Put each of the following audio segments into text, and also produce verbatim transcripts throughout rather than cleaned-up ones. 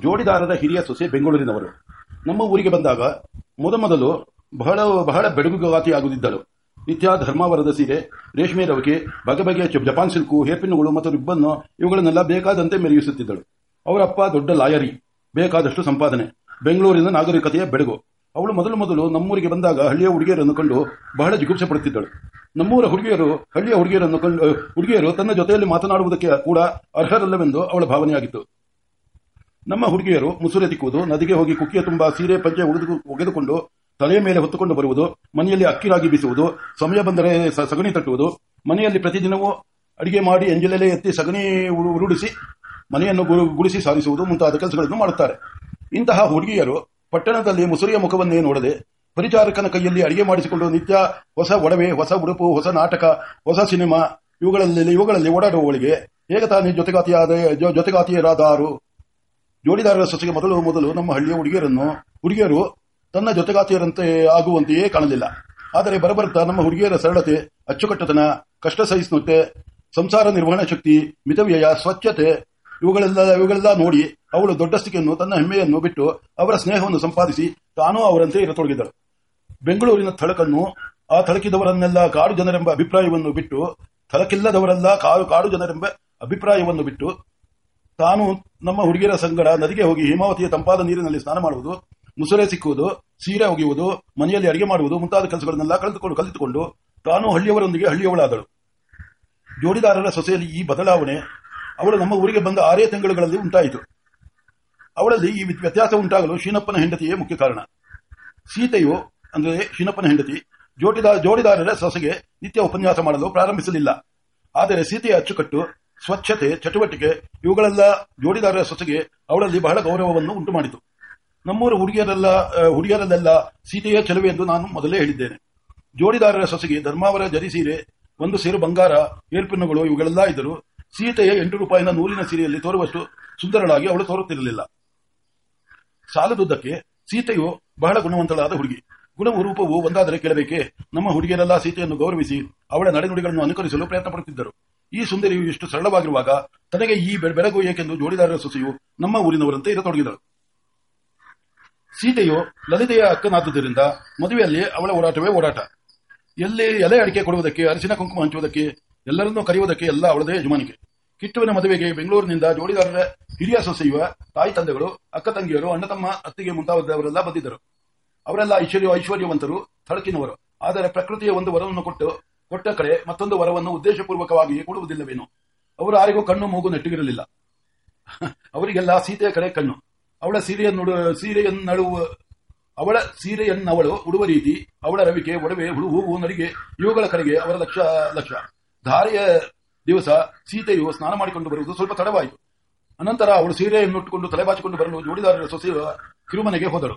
ಜೋಡಿದಾರರ ಹಿರಿಯ ಸೊಸೆ ಬೆಂಗಳೂರಿನವರು. ನಮ್ಮ ಊರಿಗೆ ಬಂದಾಗ ಮೊದಮೊದಲು ಬಹಳ ಬಹಳ ಬೆಡಗುಗಾತಿಯಾಗುತ್ತಿದ್ದಳು. ನಿತ್ಯ ಧರ್ಮಾವರದ ಸೀರೆ, ರೇಷ್ಮೆ ರವಿಕೆ, ಬಗೆ ಬಗೆಯ ಜಪಾನ್ ಸಿಲ್ಕು, ಹೇರ್ಪಿನ್ನುಗಳು ಮತ್ತು ರಿಬ್ಬನ್ನು ಇವುಗಳನ್ನೆಲ್ಲ ಬೇಕಾದಂತೆ ಮೆರೆಯಿಸುತ್ತಿದ್ದಳು. ಅವರಪ್ಪ ದೊಡ್ಡ ಲಾಯರಿ, ಬೇಕಾದಷ್ಟು ಸಂಪಾದನೆ, ಬೆಂಗಳೂರಿನ ನಾಗರಿಕತೆಯ ಬೆಡಗು. ಅವಳು ಮೊದಲು ಮೊದಲು ನಮ್ಮೂರಿಗೆ ಬಂದಾಗ ಹಳ್ಳಿಯ ಹುಡುಗಿಯರನ್ನು ಕಂಡು ಬಹಳ ಜಿಗುಪ್ಸೆ ಪಡುತ್ತಿದ್ದಳು. ನಮ್ಮೂರ ಹುಡುಗಿಯರು ಹಳ್ಳಿಯ ಹುಡುಗಿಯರನ್ನು ಕಂಡು ಹುಡುಗಿಯರು ತನ್ನ ಜೊತೆಯಲ್ಲಿ ಮಾತನಾಡುವುದಕ್ಕೆ ಕೂಡ ಅರ್ಹರಲ್ಲವೆಂದು ಅವಳ ಭಾವನೆಯಾಗಿತ್ತು. ನಮ್ಮ ಹುಡುಗಿಯರು ಮುಸುರೆ ತಿಕ್ಕುವುದು, ನದಿಗೆ ಹೋಗಿ ಕುಕ್ಕಿಯ ತುಂಬಾ ಸೀರೆ ಪಂಚೆ ಒಗೆದುಕೊಂಡು ತಲೆಯ ಮೇಲೆ ಹೊತ್ತುಕೊಂಡು ಬರುವುದು, ಮನೆಯಲ್ಲಿ ಅಕ್ಕಿ ರಾಗಿ ಬೀಸುವುದು, ಸಮಯ ಬಂದರೆ ಸಗಣಿ ತಟ್ಟುವುದು, ಮನೆಯಲ್ಲಿ ಪ್ರತಿದಿನವೂ ಅಡಿಗೆ ಮಾಡಿ ಎಂಜಲೆಲೆ ಎತ್ತಿ ಸಗಣಿ ಉರುಳಿಸಿ ಮನೆಯನ್ನು ಗುಡಿಸಿ ಸಾರಿಸುವುದು ಮುಂತಾದ ಕೆಲಸಗಳನ್ನು ಮಾಡುತ್ತಾರೆ. ಇಂತಹ ಹುಡುಗಿಯರು ಪಟ್ಟಣದಲ್ಲಿ ಮುಸುರಿಯ ಮುಖವನ್ನೇ ನೋಡದೆ ಪರಿಚಾರಕನ ಕೈಯಲ್ಲಿ ಅಡಿಗೆ ಮಾಡಿಸಿಕೊಂಡು ನಿತ್ಯ ಹೊಸ ಒಡವೆ, ಹೊಸ ಉಡುಪು, ಹೊಸ ನಾಟಕ, ಹೊಸ ಸಿನಿಮಾ ಇವುಗಳಲ್ಲಿ ಇವುಗಳಲ್ಲಿ ಓಡಾಡುವವಳಿಗೆ ಹೇಗೆ ತಾನೇ ಜೊತೆಗಾತಿಯಾದ ಜೊತೆಗಾತಿಯರಾದಾರು. ಜೋಡಿದಾರರ ಸೊಸೆಗೆ ಮೊದಲು ಮೊದಲು ನಮ್ಮ ಹಳ್ಳಿಯ ಹುಡುಗಿಯರನ್ನು ಹುಡುಗಿಯರು ತನ್ನ ಜೊತೆಗಾತಿಯರಂತೆ ಆಗುವಂತೆಯೇ ಕಾಣಲಿಲ್ಲ. ಆದರೆ ಬರಬರುತ್ತಾ ನಮ್ಮ ಹುಡುಗಿಯರ ಸರಳತೆ, ಅಚ್ಚುಕಟ್ಟತನ, ಕಷ್ಟ ಸಹಿಷ್ಣುತೆ, ಸಂಸಾರ ನಿರ್ವಹಣಾ ಶಕ್ತಿ, ಮಿತವ್ಯಯ, ಸ್ವಚ್ಛತೆ ಇವುಗಳೆಲ್ಲ ಇವುಗಳೆಲ್ಲ ನೋಡಿ ಅವಳು ದೊಡ್ಡಸ್ತಿಕೆಯನ್ನು, ತನ್ನ ಹೆಮ್ಮೆಯನ್ನು ಬಿಟ್ಟು ಅವರ ಸ್ನೇಹವನ್ನು ಸಂಪಾದಿಸಿ ತಾನೂ ಅವರಂತೆ ಇರತೊಡಗಿದಳು. ಬೆಂಗಳೂರಿನ ಥಳಕನ್ನು, ಆ ಥಳಕಿದವರನ್ನೆಲ್ಲ ಕಾಡು ಜನರೆಂಬ ಅಭಿಪ್ರಾಯವನ್ನು ಬಿಟ್ಟು ಥಳಕಿಲ್ಲದವರೆಲ್ಲ ಕಾಡು ಕಾಡು ಜನರೆಂಬ ಅಭಿಪ್ರಾಯವನ್ನು ಬಿಟ್ಟು ತಾನು ನಮ್ಮ ಹುಡುಗಿಯರ ಸಂಗಡ ನದಿಗೆ ಹೋಗಿ ಹೇಮಾವತಿಯ ತಂಪಾದ ನೀರಿನಲ್ಲಿ ಸ್ನಾನ ಮಾಡುವುದು, ಮುಸುರೆ ಸಿಕ್ಕುವುದು, ಸೀರೆ ಒಗೆಯುವುದು, ಮನೆಯಲ್ಲಿ ಅಡಿಗೆ ಮಾಡುವುದು ಮುಂತಾದ ಕೆಲಸಗಳನ್ನೆಲ್ಲ ಕಲಿತುಕೊಂಡು ಕಲಿತುಕೊಂಡು ತಾನು ಹಳ್ಳಿಯವರೊಂದಿಗೆ ಹಳ್ಳಿಯವಳಾದಳು. ಜೋಡಿದಾರರ ಸೊಸೆಯಲ್ಲಿ ಈ ಬದಲಾವಣೆ ಅವಳು ನಮ್ಮ ಊರಿಗೆ ಬಂದ ಆರೇ ತಿಂಗಳುಗಳಲ್ಲಿ ಉಂಟಾಯಿತು. ಅವಳಲ್ಲಿ ಈ ವ್ಯತ್ಯಾಸ ಉಂಟಾಗಲು ಶೀನಪ್ಪನ ಹೆಂಡತಿಯೇ ಮುಖ್ಯ ಕಾರಣ. ಸೀತೆಯು ಅಂದರೆ ಶೀನಪ್ಪನ ಹೆಂಡತಿ ಜೋಡಿದಾರ ಜೋಡಿದಾರರ ಸೊಸೆಗೆ ನಿತ್ಯ ಉಪನ್ಯಾಸ ಮಾಡಲು ಪ್ರಾರಂಭಿಸಲಿಲ್ಲ. ಆದರೆ ಸೀತೆಯ ಅಚ್ಚುಕಟ್ಟು, ಸ್ವಚ್ಛತೆ, ಚಟುವಟಿಕೆ ಇವುಗಳೆಲ್ಲ ಜೋಡಿದಾರರ ಸೊಸೆಗೆ ಅವಳಲ್ಲಿ ಬಹಳ ಗೌರವವನ್ನು ಉಂಟು ಮಾಡಿತು. ನಮ್ಮೂರ ಹುಡುಗಿಯರೆಲ್ಲ ಹುಡುಗಿಯರಲ್ಲೆಲ್ಲ ಸೀತೆಯ ಚೆಲುವೆ ಎಂದು ನಾನು ಮೊದಲೇ ಹೇಳಿದ್ದೇನೆ. ಜೋಡಿದಾರರ ಸೊಸೆಗೆ ಧರ್ಮಾವರ ಜರಿ ಸೀರೆ, ಒಂದು ಸೇರು ಬಂಗಾರ, ಏರ್ಪಿನ್ನುಗಳು ಇವುಗಳೆಲ್ಲ ಇದ್ದರೂ ಸೀತೆಯ ಎಂಟು ರೂಪಾಯಿನ ನೂಲಿನ ಸೀರೆಯಲ್ಲಿ ತೋರುವಷ್ಟು ಸುಂದರಳಾಗಿ ಅವಳು ತೋರುತ್ತಿರಲಿಲ್ಲ. ಸಾಲದುದ್ದಕ್ಕೆ ಸೀತೆಯು ಬಹಳ ಗುಣವಂತಳಾದ ಹುಡುಗಿ. ಗುಣವು ರೂಪವು ಒಂದಾದರೆ ಕೇಳಬೇಕೆ? ನಮ್ಮ ಹುಡುಗಿಯರೆಲ್ಲ ಸೀತೆಯನ್ನು ಗೌರವಿಸಿ ಅವಳ ನಡೆನುಡಿಗಳನ್ನು ಅನುಕರಿಸಲು ಪ್ರಯತ್ನ ಪಡುತ್ತಿದ್ದರು. ಈ ಸುಂದರಿಯು ಇಷ್ಟು ಸರಳವಾಗಿರುವಾಗ ತನಗೆ ಈ ಬೆಳಗು ಏಕೆಂದು ಜೋಡಿದಾರರ ಸೊಸೆಯು ನಮ್ಮ ಊರಿನವರಂತೆ ಇರತೊಡಗಿದಳು. ಸೀತೆಯು ಲಲಿತೆಯ ಅಕ್ಕನಾದುದರಿಂದ ಮದುವೆಯಲ್ಲಿ ಅವಳ ಓಡಾಟವೇ ಓಡಾಟ. ಎಲ್ಲಿ ಎಲೆ ಅಡಿಕೆ ಕೊಡುವುದಕ್ಕೆ, ಅರಿಶಿನ ಕುಂಕುಮ ಹಂಚುವುದಕ್ಕೆ, ಎಲ್ಲರನ್ನೂ ಕರೆಯುವುದಕ್ಕೆ ಎಲ್ಲ ಅವಳದೇ ಯಜಮಾನಿಕೆ. ಕಿಟ್ಟುವಿನ ಮದುವೆಗೆ ಬೆಂಗಳೂರಿನಿಂದ ಜೋಡಿದಾರರ ಹಿರಿಯ ಸೊಸೆಯುವ ತಾಯಿ ತಂದೆಗಳು, ಅಕ್ಕ ತಂಗಿಯರು, ಅಣ್ಣ ತಮ್ಮ, ಅತ್ತಿಗೆ ಮುಂತಾದವರೆಲ್ಲ ಬಂದಿದ್ದರು. ಅವರೆಲ್ಲ ಐಶ್ವರ್ಯ ಐಶ್ವರ್ಯವಂತರು, ಥಳಕಿನವರು. ಆದರೆ ಪ್ರಕೃತಿಯ ಒಂದು ವರವನ್ನು ಕೊಟ್ಟು ಕೊಟ್ಟ ಕಡೆ ಮತ್ತೊಂದು ವರವನ್ನು ಉದ್ದೇಶಪೂರ್ವಕವಾಗಿ ಕೊಡುವುದಿಲ್ಲವೇನು? ಅವರು ಯಾರಿಗೂ ಕಣ್ಣು ಮೂಗು ನೆಟ್ಟಿಗಿರಲಿಲ್ಲ. ಅವರಿಗೆಲ್ಲ ಸೀತೆಯ ಕಡೆ ಕಣ್ಣು. ಅವಳ ಸೀರೆಯನ್ನು ಸೀರೆಯನ್ನಳುವ ಅವಳ ಸೀರೆಯನ್ನವಳು ಉಡುವ ರೀತಿ, ಅವಳ ರವಿಕೆ, ಒಡವೆ, ಹುಳು, ಹೂವು, ನಡಿಗೆ ಇವುಗಳ ಕಡೆಗೆ ಅವರ ಲಕ್ಷ ಲಕ್ಷ. ಧಾರೆಯ ದಿವಸ ಸೀತೆಯು ಸ್ನಾನ ಮಾಡಿಕೊಂಡು ಬರುವುದು ಸ್ವಲ್ಪ ತಡವಾಯಿತು. ಅನಂತರ ಅವಳು ಸೀರೆಯನ್ನುಟ್ಟುಕೊಂಡು ತಲೆಬಾಚಿಕೊಂಡು ಬರಲು ಜೋಡಿದಾರರ ಸೊಸೆಯ ಕಿರುಮನೆಗೆ ಹೋದಳು.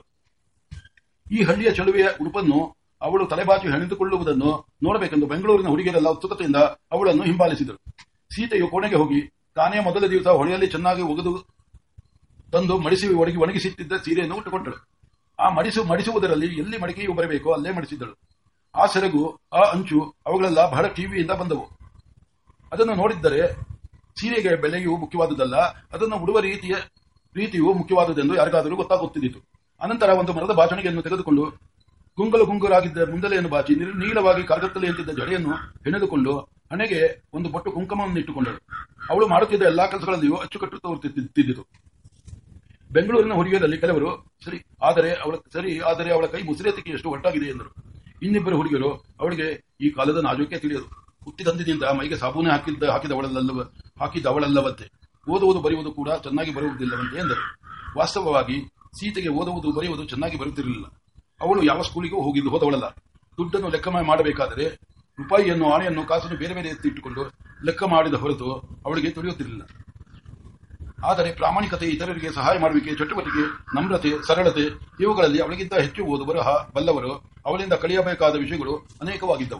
ಈ ಹಳ್ಳಿಯ ಚೆಲುವೆಯ ಉಡುಪನ್ನು ಅವಳು ತಲೆಬಾಚಿ ಹೆಣೆದುಕೊಳ್ಳುವುದನ್ನು ನೋಡಬೇಕೆಂದು ಬೆಂಗಳೂರಿನ ಹುಡುಗಿಯರೆಲ್ಲ ಉತ್ಸುಕತೆಯಿಂದ ಅವಳನ್ನು ಹಿಂಬಾಲಿಸಿದರು. ಸೀತೆಯು ಕೋಣೆಗೆ ಹೋಗಿ ತಾನೇ ಮೊದಲ ದಿವಸ ಹೊಳೆಯಲ್ಲಿ ಚೆನ್ನಾಗಿ ಒಗೆದು ತಂದು ಮಡಿಸಿ ಒಣಗಿ ಒಣಗಿಸಿಟ್ಟಿದ್ದ ಸೀರೆಯನ್ನು ಉಟ್ಟುಕೊಂಡಳು. ಆ ಮಡಿಸು ಮಡಿಸುವುದರಲ್ಲಿ ಎಲ್ಲಿ ಮಡಿಕೆಯು ಬರಬೇಕೋ ಅಲ್ಲೇ ಮಡಿಸಿದ್ದಳು. ಆ ಸೆರಗು, ಆ ಅಂಚು ಅವುಗಳೆಲ್ಲ ಬಹಳ ಟಿವಿಯಿಂದ ಬಂದವು. ಅದನ್ನು ನೋಡಿದ್ದರೆ ಸೀರೆಗೆ ಬೆಲೆಯು ಮುಖ್ಯವಾದುದಲ್ಲ, ಅದನ್ನು ಉಡುವ ರೀತಿಯ ರೀತಿಯು ಮುಖ್ಯವಾದುದೆಂದು ಯಾರಿಗಾದರೂ ಗೊತ್ತಾಗುತ್ತಿದ್ದಿತು. ಅನಂತರ ಒಂದು ಮರದ ಬಾಚಣಿಗೆಯನ್ನು ತೆಗೆದುಕೊಂಡು ಗುಂಗಲು ಗುಂಗುರಾಗಿದ್ದ ಮುಂದಲೆಯನ್ನು ಬಾಚಿ ನೀಳವಾಗಿ ಕಾರ್ಗತ್ತಲೆಯಂತಿದ್ದ ಜಡೆಯನ್ನು ಹೆಣೆದುಕೊಂಡು ಹಣೆಗೆ ಒಂದು ಬೊಟ್ಟು ಕುಂಕುಮವನ್ನು ಇಟ್ಟುಕೊಂಡಳು. ಅವಳು ಮಾಡುತ್ತಿದ್ದ ಎಲ್ಲಾ ಕೆಲಸಗಳಲ್ಲಿಯೂ ಅಚ್ಚುಕಟ್ಟು ತೋರುತ್ತಿದ್ದಿತು. ಬೆಂಗಳೂರಿನ ಹುಡುಗಿಯರಲ್ಲಿ ಕೆಲವರು ಸರಿ ಆದರೆ ಅವಳ ಸರಿ ಆದರೆ ಅವಳ ಕೈ ಮುಸಿರೆತಿಕೆಯಷ್ಟು ಒಟ್ಟಾಗಿದೆ ಎಂದರು. ಇನ್ನಿಬ್ಬರು ಹುಡುಗಿಯರು ಅವಳಿಗೆ ಈ ಕಾಲದ ನಾಜೂಕೆ ತಿಳಿಯದು, ಹುಟ್ಟಿದಂದಿನಿಂದ ಮೈಗೆ ಸಾಬೂನೆ ಹಾಕಿದ್ದ ಹಾಕಿದವಳಲ್ಲವ ಹಾಕಿದವಳಲ್ಲವಂತೆ, ಓದುವುದು ಬರೆಯುವುದು ಕೂಡ ಚೆನ್ನಾಗಿ ಬರುವುದಿಲ್ಲವಂತೆ ಎಂದರು. ವಾಸ್ತವವಾಗಿ ಸೀತೆಗೆ ಓದುವುದು ಬರೆಯುವುದು ಚೆನ್ನಾಗಿ ಬರುತ್ತಿರಲಿಲ್ಲ. ಅವಳು ಯಾವ ಸ್ಕೂಲಿಗೂ ಹೋಗಿದ್ದು ಹೋದವಳಲ್ಲ. ದುಡ್ಡನ್ನು ಲೆಕ್ಕ ಮಾಡಬೇಕಾದರೆ ರೂಪಾಯಿಯನ್ನು, ಆಣೆಯನ್ನು, ಕಾಸನ್ನು ಬೇರೆ ಬೇರೆ ಎತ್ತಿಟ್ಟುಕೊಂಡು ಲೆಕ್ಕ ಮಾಡಿದ ಹೊರತು ಅವಳಿಗೆ ತಿಳಿಯುತ್ತಿರಲಿಲ್ಲ. ಆದರೆ ಪ್ರಾಮಾಣಿಕತೆ, ಇತರರಿಗೆ ಸಹಾಯ ಮಾಡುವಿಕೆ, ಚಟುವಟಿಕೆ, ನಮ್ರತೆ, ಸರಳತೆ ಇವುಗಳಲ್ಲಿ ಅವಳಿಗಿಂತ ಹೆಚ್ಚು ಓದು ಬರಹ ಬಲ್ಲವರು ಅವಳಿಂದ ಕಲಿಯಬೇಕಾದ ವಿಷಯಗಳು ಅನೇಕವಾಗಿದ್ದವು.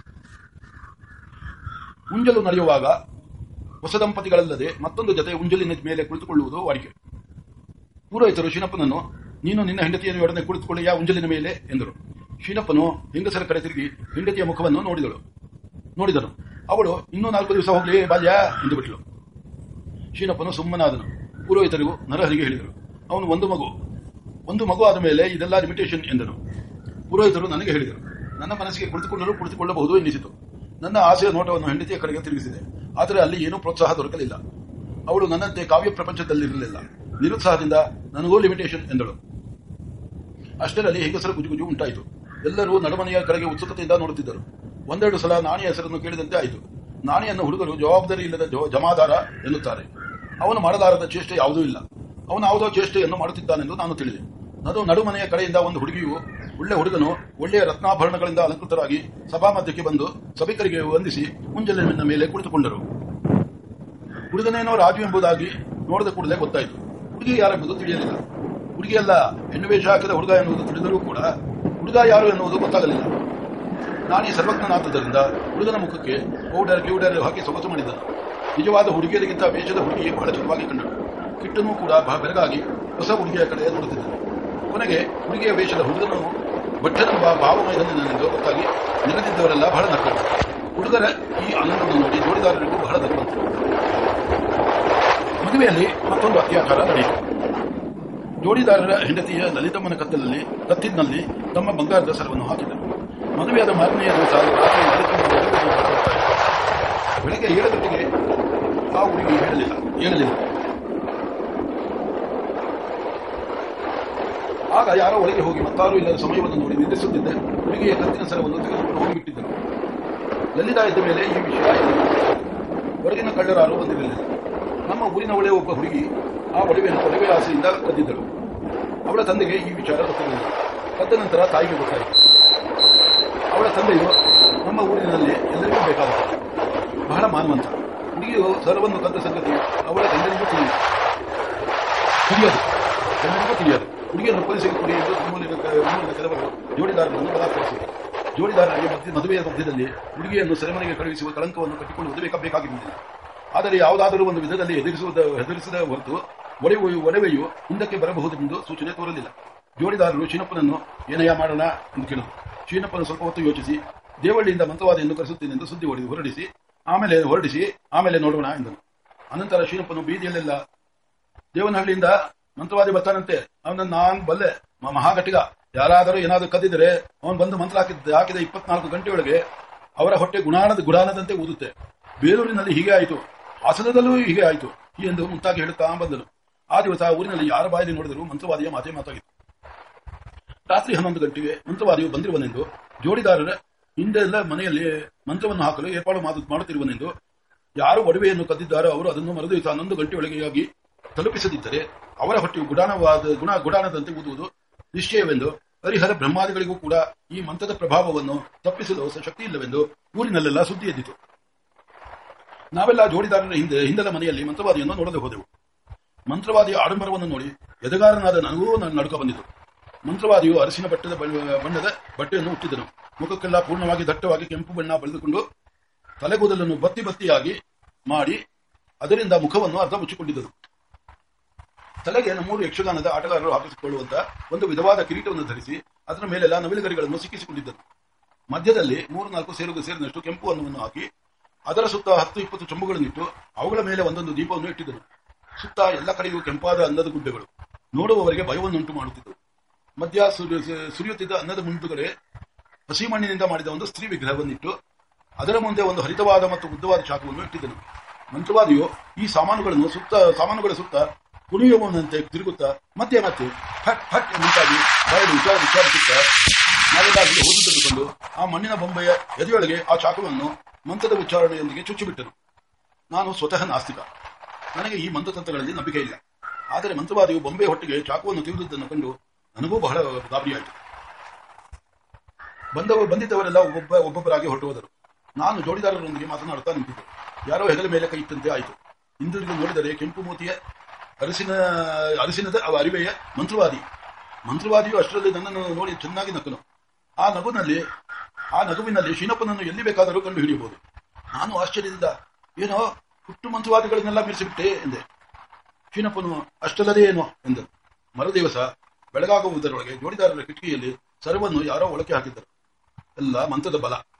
ಉಂಜಲು ನಡೆಯುವಾಗ ಹೊಸ ದಂಪತಿಗಳಲ್ಲದೆ ಮತ್ತೊಂದು ಜೊತೆ ಉಂಜಲಿನ ಮೇಲೆ ಕುಳಿತುಕೊಳ್ಳುವುದು ವಾಡಿಕೆ. ಪುರೋಹಿತರು ಶೀನಪ್ಪನನ್ನು, ನೀನು ನಿನ್ನ ಹೆಂಡತಿಯನ್ನು ಒಡನೆ ಕುಳಿತುಕೊಳ್ಳೆಯಾ ಉಂಜಲಿನ ಮೇಲೆ ಎಂದರು. ಶೀನಪ್ಪನು ಹೆಂಗಸರ ಕಡೆ ತಿರುಗಿ ಹೆಂಡತಿಯ ಮುಖವನ್ನು ನೋಡಿದಳು ನೋಡಿದನು ಅವಳು ಇನ್ನೂ ನಾಲ್ಕು ದಿವಸ ಹೋಗ್ಲಿ ಬಾಲ್ಯ ಎಂದು ಬಿಟ್ಟಳು. ಶೀನಪ್ಪನು ಸುಮ್ಮನಾದನು. ಪುರೋಹಿತರಿಗೂ ನರಹರಿಗೆ ಹೇಳಿದರು, ಅವನು ಒಂದು ಮಗು ಒಂದು ಮಗು ಆದ ಮೇಲೆ ಇದೆಲ್ಲ ಲಿಮಿಟೇಷನ್ ಎಂದರು. ಪುರೋಹಿತರು ನನಗೆ ಹೇಳಿದರು. ನನ್ನ ಮನಸ್ಸಿಗೆ ಕುಳಿತುಕೊಳ್ಳಲು ಕುಳಿತುಕೊಳ್ಳಬಹುದು ಎನ್ನಿಸಿತು. ನನ್ನ ಆಸೆಯ ನೋಟವನ್ನು ಹೆಂಡತಿಯ ಕಡೆಗೆ ತಿರುಗಿಸಿದೆ. ಆದರೆ ಅಲ್ಲಿ ಏನೂ ಪ್ರೋತ್ಸಾಹ ದೊರಕಲಿಲ್ಲ. ಅವಳು ನನ್ನಂತೆ ಕಾವ್ಯ ಪ್ರಪಂಚದಲ್ಲಿರಲಿಲ್ಲ. ನಿರುತ್ಸಾಹದಿಂದ ನನಗೂ ಲಿಮಿಟೇಷನ್ ಎಂದಳು. ಅಷ್ಟರಲ್ಲಿ ಹೆಂಗಸರ ಗುಜುಗುಜು ಉಂಟಾಯಿತು. ಎಲ್ಲರೂ ನಡುಮನೆಯ ಕಡೆಗೆ ಉತ್ಸುಕತೆಯಿಂದ ನೋಡುತ್ತಿದ್ದರು. ಒಂದೆರಡು ಸಲ ನಾಣಿಯ ಹೆಸರನ್ನು ಕೇಳಿದಂತೆ ಆಯಿತು. ನಾಣಿಯನ್ನು ಹುಡುಗರು ಜವಾಬ್ದಾರಿ ಇಲ್ಲದ ಜಮಾದಾರ ಎನ್ನುತ್ತಾರೆ. ಅವನು ಮಾಡಲಾರದ ಚೇಷ್ಟೆ ಯಾವುದೂ ಇಲ್ಲ. ಅವನು ಯಾವುದೋ ಚೇಷ್ಟೆಯನ್ನು ಮಾಡುತ್ತಿದ್ದಾನೆಂದು ನಾನು ತಿಳಿದೆ. ಅದು ನಡುಮನೆಯ ಕಡೆಯಿಂದ ಒಂದು ಹುಡುಗಿಯು ಒಳ್ಳೆ ಹುಡುಗನು ಒಳ್ಳೆಯ ರತ್ನಾಭರಣಗಳಿಂದ ಅಲಂಕೃತರಾಗಿ ಸಭಾ ಮಧ್ಯಕ್ಕೆ ಬಂದು ಸಭಿಕರಿಗೆ ವಂದಿಸಿ ಮುಂಜಾನೆಯ ಮೇಲೆ ಕುಳಿತುಕೊಂಡರು. ಹುಡುಗನೇನೋ ರಾಜು ಎಂಬುದಾಗಿ ನೋಡಿದ ಕೂಡಲೇ ಗೊತ್ತಾಯಿತು. ಹುಡುಗಿ ಯಾರೆಂಬುದು ತಿಳಿಯಲಿಲ್ಲ. ಹುಡುಗಿಯಲ್ಲ, ಹೆಣ್ಣು ವೇಷ ಹಾಕಿದ ಹುಡುಗ ಎನ್ನುವುದು ತಿಳಿದರೂ ಕೂಡ ಹುಡುಗ ಯಾರು ಎನ್ನುವುದು ಗೊತ್ತಾಗಲಿಲ್ಲ. ನಾನೇ ಸರ್ವಜ್ಞನಾದ್ದರಿಂದ ಹುಡುಗನ ಮುಖಕ್ಕೆ ಪೌಡರ್ ಗಿೌಡರ್ ಹಾಕಿ ಸೊಗಸು ಮಾಡಿದ್ದನು. ನಿಜವಾದ ಹುಡುಗಿಯರಿಗಿಂತ ವೇಷದ ಹುಡುಗಿ ಬಹಳ ಚುರುವಾಗಿ ಕಂಡಳು. ಕಿಟ್ಟನೂ ಕೂಡ ಬೆರಗಾಗಿ ಹೊಸ ಹುಡುಗಿಯ ಕಡೆ ನೋಡುತ್ತಿದ್ದನು. ಕೊನೆಗೆ ಹುಡುಗಿಯ ವೇಷದ ಹುಡುಗನು ಭಟ್ಟನೆಂಬ ಭಾವಮೈದನೆಂದು ಗೊತ್ತಾಗಿ ನೆರೆದಿದ್ದವರೆಲ್ಲ ಬಹಳ ನಕ್ಕರು. ಹುಡುಗರ ಈ ಆನಂದವನ್ನು ನೋಡಿ ಜೋಡಿದಾರರಿಗೂ ಬಹಳ ನಕ್ಕಂತು. ಮದುವೆಯಲ್ಲಿ ಮತ್ತೊಂದು ಅತ್ಯಾಚಾರ ನಡೆಯಿತು. ಜೋಡಿದಾರರ ಹೆಂಡತಿಯ ಲಲಿತಮ್ಮನ ಕತ್ತಲಲ್ಲಿ ಕತ್ತಿನಲ್ಲಿ ತಮ್ಮ ಬಂಗಾರದ ಸರವನ್ನು ಹಾಕಿದರು. ಮದುವೆಯಾದ ಮಾರನೆಯ ದಿವಸ ರಾತ್ರಿ ಬೆಳಗ್ಗೆ ಏಳು ಗಂಟೆಗೆ ಆ ಹುಡುಗಿ ಹೇಳಲಿಲ್ಲ ಹೇಳಲಿಲ್ಲ ಆಗ ಯಾರೋ ಒಳಗೆ ಹೋಗಿ ಮತ್ತಾರೂ ಇಲ್ಲದ ಸಮಯವನ್ನು ನೋಡಿ ನಿದ್ರಿಸುತ್ತಿದ್ದ ಹುಡುಗಿಯ ಕತ್ತಿನ ಸರವನ್ನು ತೆಗೆದುಕೊಂಡು ಹೋಗಿಬಿಟ್ಟಿದ್ದರು. ಲಲಿತಾ ಇದ್ದ ಮೇಲೆ ಈ ವಿಷಯ ಹೊರಗಿನ ಕಳ್ಳರಾರು ಬಂದಿರಲಿಲ್ಲ. ನಮ್ಮ ಊರಿನ ಒಳ್ಳೆಯ ಒಬ್ಬ ಹುಡುಗಿ ಆ ಒಡವೆಯನ್ನು ಒಡವೆ ಆಸೆಯಿಂದ ಕದ್ದಿದ್ದಳು. ಅವಳ ತಂದೆಗೆ ಈ ವಿಚಾರ ಗೊತ್ತಿರಲಿಲ್ಲ. ಕದ್ದ ನಂತರ ತಾಯಿಗೆ ಗೊತ್ತಾಯಿತು. ಅವಳ ತಂದೆಯು ನಮ್ಮ ಊರಿನಲ್ಲಿ ಎಲ್ಲರಿಗೂ ಬೇಕಾಗುತ್ತದೆ. ಬಹಳ ಮಾನವಂತ. ಹುಡುಗಿಯು ಸರವನ್ನು ಕದ್ದ ಸಂಗತಿ ಅವಳ ಗಂಡನಿಗೂ ತಿಳಿಯದು ತಿಳಿಯದು ಗಂಡನಿಗೂ ತಿಳಿಯದು ಹುಡುಗಿಯನ್ನು ಪೊಲೀಸರಿಗೆ ಕೊಡಿ ಎಂದು ಊರಿನ ಕೆಲವರು ಜೋಡಿದಾರರನ್ನು ಬಲಾತ್ಕರಿಸಿದರು. ಜೋಡಿದಾರರಿಗೆ ಮದುವೆಯ ಮಧ್ಯದಲ್ಲಿ ಹುಡುಗಿಯನ್ನು ಸೆರೆಮನೆಗೆ ಕಳುಹಿಸುವ ಕಳಂಕವನ್ನು ಕಟ್ಟಿಕೊಂಡು ಓದಬೇಕಾಗಿರಲಿಲ್ಲ. ಆದರೆ ಯಾವುದಾದರೂ ಒಂದು ವಿಧದಲ್ಲಿ ಎದುರಿಸುವುದ ಹೆದರಿಸದ ಹೊರತು ಒಡವೆಯು ಒಡವೆಯು ಹಿಂದಕ್ಕೆ ಬರಬಹುದೆಂದು ಸೂಚನೆ ತೋರಲಿಲ್ಲ. ಜೋಡಿದಾರರು ಶೀನಪ್ಪನನ್ನು ಏನಯ್ಯ ಮಾಡೋಣ ಎಂದು ಕೇಳಿದರು. ಶೀನಪ್ಪನು ಸ್ವಲ್ಪ ಹೊತ್ತು ಯೋಚಿಸಿ ದೇವಳ್ಳಿಯಿಂದ ಮಂತ್ರವಾದಿಯನ್ನು ಕರೆಸುತ್ತೇನೆಂದು ಸುದ್ದಿ ಹೊರಡಿಸಿ ಆಮೇಲೆ ಹೊರಡಿಸಿ ಆಮೇಲೆ ನೋಡೋಣ ಎಂದನು. ಅನಂತರ ಶೀನಪ್ಪನು ಬೀದಿಯಲ್ಲೆಲ್ಲ ದೇವನಹಳ್ಳಿಯಿಂದ ಮಂತ್ರವಾದಿ ಬರ್ತಾನಂತೆ, ಅವನನ್ನು ನಾನ್ ಬಲ್ಲೆ, ಮಹಾಘಟಿಗ, ಯಾರಾದರೂ ಏನಾದರೂ ಕದ್ದಿದರೆ ಅವನು ಬಂದು ಮಂತ್ರ ಹಾಕಿದ್ದ ಹಾಕಿದ ಇಪ್ಪತ್ನಾಲ್ಕು ಗಂಟೆಯೊಳಗೆ ಅವರ ಹೊಟ್ಟೆ ಗುಣಾಣದ ಗುಡಾನದಂತೆ ಊದುತ್ತೆ. ಬೇಲೂರಿನಲ್ಲಿ ಹೀಗೆ ಆಯಿತು, ಹಾಸನದಲ್ಲೂ ಹೀಗೆ ಆಯಿತು ಎಂದು ಮುಂತಾಗಿ ಹೇಳುತ್ತಾ ಬಂದನು. ಆ ದಿವಸ ಊರಿನಲ್ಲಿ ಯಾರ ಬಾಯಲ್ಲಿ ನೋಡಿದರೂ ಮಂತ್ರವಾದಿಯ ಮಾತೇ ಮಾತಾಗಿತ್ತು. ರಾತ್ರಿ ಹನ್ನೊಂದು ಗಂಟೆಗೆ ಮಂತ್ರವಾದಿಯು ಬಂದಿರುವನೆಂದು, ಜೋಡಿದಾರರ ಹಿಂದೆಲ್ಲ ಮನೆಯಲ್ಲಿ ಮಂತ್ರವನ್ನು ಹಾಕಲು ಏರ್ಪಾಡು ಮಾಡುತ್ತಿರುವನೆಂದು, ಯಾರು ಒಡವೆಯನ್ನು ಕದ್ದಿದ್ದಾರೋ ಅವರು ಅದನ್ನು ಮರುದಿವಸ ಹನ್ನೊಂದು ಗಂಟೆಯೊಳಗೆ ತಲುಪಿಸದಿದ್ದರೆ ಅವರ ಹೊಟ್ಟೆಯು ಗುಡಾನವಾದ ಗುಣ ಗುಡಾನದಂತೆ ಊದುವುದು ನಿಶ್ಚಯವೆಂದು, ಹರಿಹರ ಬ್ರಹ್ಮಾದಿಗಳಿಗೂ ಕೂಡ ಈ ಮಂತ್ರದ ಪ್ರಭಾವವನ್ನು ತಪ್ಪಿಸಲು ಶಕ್ತಿ ಇಲ್ಲವೆಂದು ಊರಿನಲ್ಲೆಲ್ಲ ಸುದ್ದಿ ಎದ್ದಿತು. ನಾವೆಲ್ಲ ಜೋಡಿದಾರರ ಹಿಂದೆ ಹಿಂದೆಲ್ಲ ಮನೆಯಲ್ಲಿ ಮಂತ್ರವಾದಿಯನ್ನು ನೋಡಲು ಹೋದೆವು. ಮಂತ್ರವಾದಿಯ ಆಡಂಬರವನ್ನು ನೋಡಿ ಎದೆಗಾರನಾದ ನನಗೂ ನಾನು ನಡುಕ ಬಂದಿತು. ಮಂತ್ರವಾದಿಯು ಅರಸಿನ ಬಟ್ಟದ ಬಣ್ಣದ ಬಟ್ಟೆಯನ್ನು ಹುಟ್ಟಿದನು. ಮುಖಕ್ಕೆಲ್ಲ ಪೂರ್ಣವಾಗಿ ದಟ್ಟವಾಗಿ ಕೆಂಪು ಬಣ್ಣ ಬಳಿದುಕೊಂಡು ತಲೆಗೂದಲನ್ನು ಬತ್ತಿ ಬತ್ತಿಯಾಗಿ ಮಾಡಿ ಅದರಿಂದ ಮುಖವನ್ನು ಅರ್ಧ ಮುಚ್ಚಿಕೊಂಡಿದ್ದರು. ತಲೆಗೆ ನಮ್ಮೂರು ಯಕ್ಷಗಾನದ ಆಟಗಾರರು ಹಾಕಿಸಿಕೊಳ್ಳುವಂತ ಒಂದು ವಿಧವಾದ ಕಿರೀಟವನ್ನು ಧರಿಸಿ ಅದರ ಮೇಲೆಲ್ಲ ನವಿಲುಗರಿಗಳನ್ನು ಸಿಕ್ಕಿಸಿಕೊಂಡಿದ್ದರು. ಮಧ್ಯದಲ್ಲಿ ಮೂರು ನಾಲ್ಕು ಸೇರುಗ ಸೇರಿನಷ್ಟು ಕೆಂಪು ಅನ್ನವನ್ನು ಹಾಕಿ ಅದರ ಸುತ್ತ ಹತ್ತು ಇಪ್ಪತ್ತು ಚೊಂಬುಗಳನ್ನಿಟ್ಟು ಅವುಗಳ ಮೇಲೆ ಒಂದೊಂದು ದೀಪವನ್ನು ಇಟ್ಟಿದ್ದರು. ಸುತ್ತ ಎಲ್ಲ ಕಡೆಯೂ ಕೆಂಪಾದ ಅನ್ನದ ಗುಡ್ಡೆಗಳು ನೋಡುವವರಿಗೆ ಭಯವನ್ನುಂಟು ಮಾಡುತ್ತಿದ್ದವು. ಮಧ್ಯ ಸುರಿಯುತ್ತಿದ್ದ ಅನ್ನದ ಮುಂದುಗಡೆ ಹಸಿ ಮಣ್ಣಿನಿಂದ ಮಾಡಿದ ಒಂದು ಸ್ತ್ರೀ ವಿಗ್ರಹವನ್ನಿಟ್ಟು ಅದರ ಮುಂದೆ ಒಂದು ಹರಿತವಾದ ಮತ್ತು ಉದ್ದವಾದ ಚಾಕುವನ್ನು ಇಟ್ಟಿದ್ದನು. ಮಂತ್ರವಾದಿಯು ಈ ಸಾಮಾನುಗಳನ್ನು ಸುತ್ತ ಸಾಮಾನುಗಳ ಸುತ್ತ ಕುಣಿಯುವವನಂತೆ ತಿರುಗುತ್ತಾ ಮತ್ತೆ ಮತ್ತೆ ಹಟ್ ಹಟ್ ಮುಂತಾಗಿ ಬಾಯಲ್ಲಿ ವಿಚಾರ ವಿಚಾರಿಸುತ್ತಾ ನಾವೆಲ್ಲಾಗಲೂ ಓದುತ್ತಿದ್ದುಕೊಂಡು ಆ ಮಣ್ಣಿನ ಬೊಂಬೆಯ ಎದೆಯೊಳಗೆ ಆ ಚಾಕುವನ್ನು ಮಂತ್ರದ ಉಚ್ಚಾರಣೆಯೊಂದಿಗೆ ಚುಚ್ಚಿಬಿಟ್ಟನು. ನಾನು ಸ್ವತಃ ನಾಸ್ತಿಕ. ನನಗೆ ಈ ಮಂತ್ರತಂತ್ರಗಳಲ್ಲಿ ನಂಬಿಕೆ ಇಲ್ಲ. ಆದರೆ ಮಂತ್ರವಾದಿಯು ಬೊಂಬೆ ಹೊಟ್ಟಿಗೆ ಚಾಕುವನ್ನು ತಿರುಗುವುದನ್ನು ಕಂಡು ನನಗೂ ಬಹಳ ಗಾಬರಿಯಾಯಿತು. ಬಂದವರು ಬಂದಿದ್ದವರೆಲ್ಲ ಒಬ್ಬೊಬ್ಬ ಒಬ್ಬೊಬ್ಬರಾಗಿ ಹೊರಟುವುದರು. ನಾನು ಜೋಡಿದಾರರೊಂದಿಗೆ ಮಾತನಾಡುತ್ತಾ ನಿಂತಿದ್ದೆ. ಯಾರೋ ಹೆಗಲ ಮೇಲೆ ಕೈ ಇಟ್ಟಂತೆ ಆಯಿತು. ಹಿಂದಿರುಗಿ ನೋಡಿದರೆ ಕೆಂಪು ಮೂತಿಯ ಅರಸಿನ ಅರಸಿನದ ಅರಿವೆಯ ಮಂತ್ರವಾದಿ. ಮಂತ್ರವಾದಿಯು ಅಷ್ಟರಲ್ಲಿ ನನ್ನನ್ನು ನೋಡಿ ಚೆನ್ನಾಗಿ ನಕ್ಕನು. ಆ ನಗುವಿನಲ್ಲಿ ಆ ನಗುವಿನಲ್ಲಿ ಶೀನಪ್ಪನನ್ನು ಎಲ್ಲಿ ಬೇಕಾದರೂ ಕಂಡು ಹಿಡಿಯಬಹುದು. ನಾನು ಆಶ್ಚರ್ಯದಿಂದ ಏನೋ ಹುಟ್ಟು ಮಂತ್ರವಾದಿಗಳನ್ನೆಲ್ಲ ಮೀರಿಸಿಬಿಟ್ಟೆ ಎಂದೆ. ಶೀನಪ್ಪನು ಅಷ್ಟಲ್ಲದೇ ಏನೋ ಎಂದರು. ಮರುದಿವಸ ಬೆಳಗಾಗುವುದರೊಳಗೆ ಜೋಡಿದಾರರ ಕಿಟಕಿಯಲ್ಲಿ ಸರ್ವನ್ನು ಯಾರೋ ಒಳಕ್ಕೆ ಹಾಕಿದ್ದರು. ಎಲ್ಲ ಮಂತ್ರದ ಬಲ.